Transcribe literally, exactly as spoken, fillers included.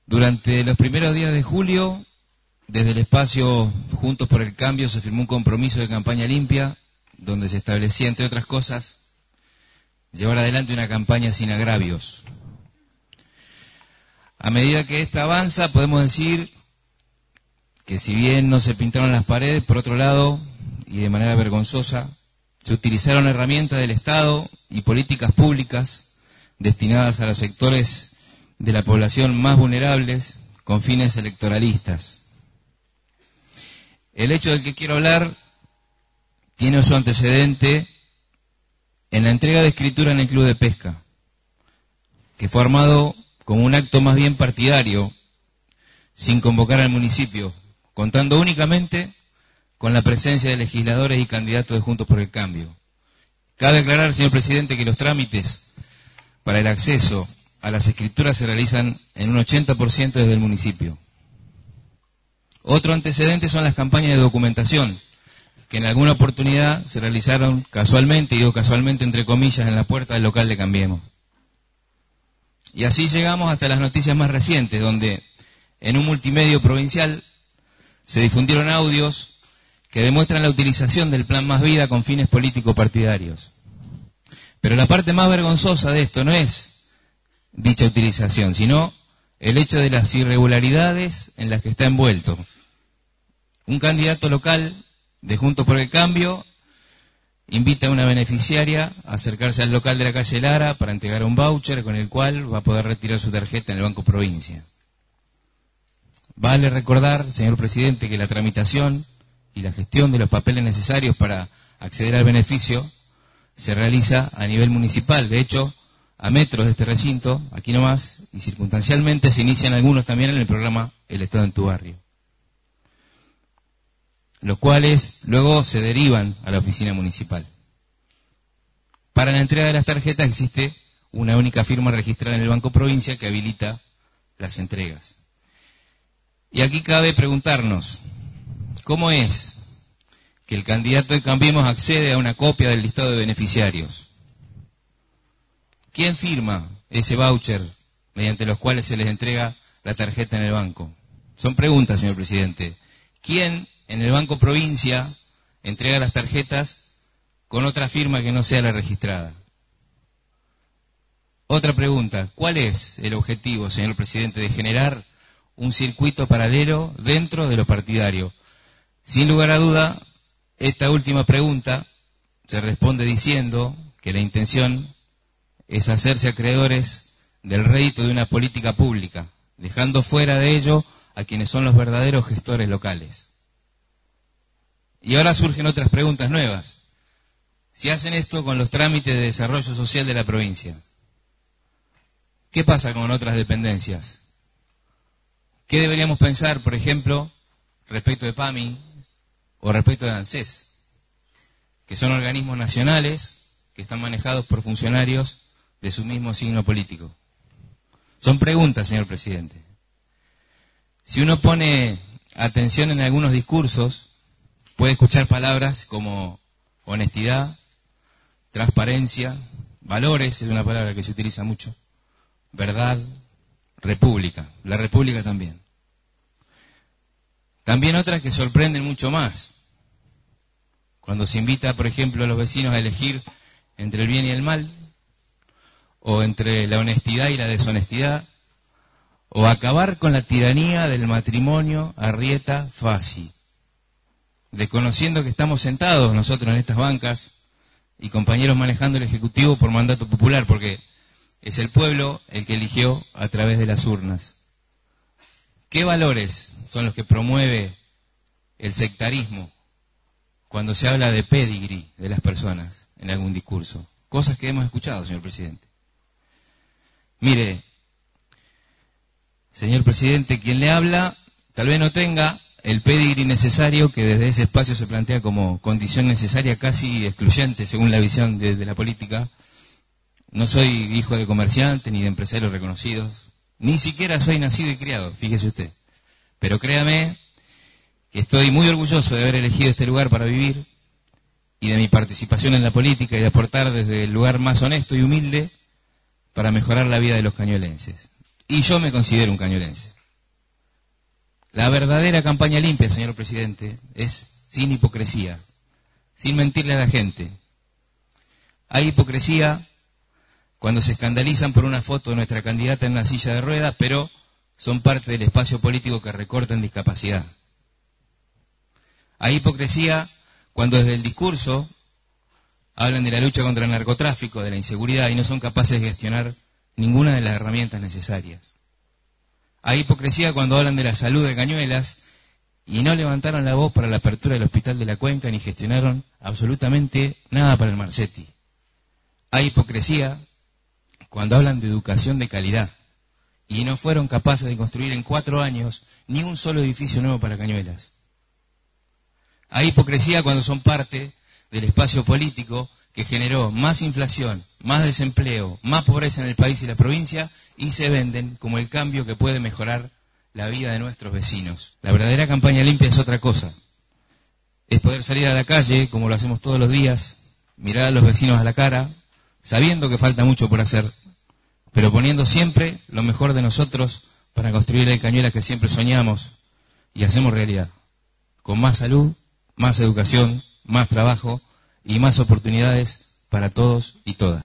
Durante los primeros días de julio, desde el espacio Juntos por el Cambio, se firmó un compromiso de campaña limpia, donde se establecía, entre otras cosas, llevar adelante una campaña sin agravios. A medida que esta avanza, podemos decir que si bien no se pintaron las paredes, por otro lado, y de manera vergonzosa, se utilizaron herramientas del Estado y políticas públicas destinadas a los sectores de la población más vulnerables con fines electoralistas. El hecho del que quiero hablar tiene su antecedente en la entrega de escritura en el Club de Pesca, que fue armado como un acto más bien partidario, sin convocar al municipio, contando únicamente con la presencia de legisladores y candidatos de Juntos por el Cambio. Cabe aclarar, señor presidente, que los trámites para el acceso a las escrituras se realizan en un ochenta por ciento desde el municipio. Otro antecedente son las campañas de documentación, que en alguna oportunidad se realizaron casualmente, y digo casualmente entre comillas, en la puerta del local de Cambiemos. Y así llegamos hasta las noticias más recientes, donde en un multimedio provincial se difundieron audios que demuestran la utilización del Plan Más Vida con fines político-partidarios. Pero la parte más vergonzosa de esto no es dicha utilización, sino el hecho de las irregularidades en las que está envuelto. Un candidato local de Juntos por el Cambio invita a una beneficiaria a acercarse al local de la calle Lara para entregar un voucher con el cual va a poder retirar su tarjeta en el Banco Provincia. Vale recordar, señor presidente, que la tramitación y la gestión de los papeles necesarios para acceder al beneficio se realiza a nivel municipal. De hecho, a metros de este recinto, aquí nomás, y circunstancialmente se inician algunos también en el programa El Estado en tu Barrio, los cuales luego se derivan a la oficina municipal. Para la entrega de las tarjetas existe una única firma registrada en el Banco Provincia que habilita las entregas. Y aquí cabe preguntarnos, ¿cómo es que el candidato de Cambiemos accede a una copia del listado de beneficiarios? ¿Quién firma ese voucher mediante los cuales se les entrega la tarjeta en el banco? Son preguntas, señor presidente. ¿Quién en el Banco Provincia entrega las tarjetas con otra firma que no sea la registrada? Otra pregunta, ¿cuál es el objetivo, señor presidente, de generar un circuito paralelo dentro de lo partidario? Sin lugar a duda, esta última pregunta se responde diciendo que la intención es hacerse acreedores del rédito de una política pública, dejando fuera de ello a quienes son los verdaderos gestores locales. Y ahora surgen otras preguntas nuevas. Si hacen esto con los trámites de desarrollo social de la provincia, ¿qué pasa con otras dependencias? ¿Qué deberíamos pensar, por ejemplo, respecto de PAMI o respecto de ANSES, que son organismos nacionales que están manejados por funcionarios de su mismo signo político? Son preguntas, señor presidente. Si uno pone atención en algunos discursos, puede escuchar palabras como honestidad, transparencia, valores, es una palabra que se utiliza mucho, verdad, república, la república también. También otras que sorprenden mucho más. Cuando se invita, por ejemplo, a los vecinos a elegir entre el bien y el mal, o entre la honestidad y la deshonestidad, o acabar con la tiranía del matrimonio arrieta fácil, desconociendo que estamos sentados nosotros en estas bancas y compañeros manejando el Ejecutivo por mandato popular, porque es el pueblo el que eligió a través de las urnas. ¿Qué valores son los que promueve el sectarismo cuando se habla de pedigrí de las personas en algún discurso? Cosas que hemos escuchado, señor presidente. Mire, señor presidente, quien le habla tal vez no tenga el pedigrí necesario que desde ese espacio se plantea como condición necesaria casi excluyente según la visión de, de la política. No soy hijo de comerciantes ni de empresarios reconocidos, ni siquiera soy nacido y criado, fíjese usted. Pero créame que estoy muy orgulloso de haber elegido este lugar para vivir y de mi participación en la política y de aportar desde el lugar más honesto y humilde para mejorar la vida de los cañuelenses. Y yo me considero un cañuelense. La verdadera campaña limpia, señor presidente, es sin hipocresía, sin mentirle a la gente. Hay hipocresía cuando se escandalizan por una foto de nuestra candidata en una silla de ruedas, pero son parte del espacio político que recorta en discapacidad. Hay hipocresía cuando desde el discurso hablan de la lucha contra el narcotráfico, de la inseguridad, y no son capaces de gestionar ninguna de las herramientas necesarias. Hay hipocresía cuando hablan de la salud de Cañuelas y no levantaron la voz para la apertura del hospital de la Cuenca ni gestionaron absolutamente nada para el Marcetti. Hay hipocresía cuando hablan de educación de calidad y no fueron capaces de construir en cuatro años ni un solo edificio nuevo para Cañuelas. Hay hipocresía cuando son parte del espacio político que generó más inflación, más desempleo, más pobreza en el país y la provincia y se venden como el cambio que puede mejorar la vida de nuestros vecinos. La verdadera campaña limpia es otra cosa. Es poder salir a la calle, como lo hacemos todos los días, mirar a los vecinos a la cara, sabiendo que falta mucho por hacer, pero poniendo siempre lo mejor de nosotros para construir el Cañuelas que siempre soñamos y hacemos realidad. Con más salud, más educación, más trabajo y más oportunidades para todos y todas.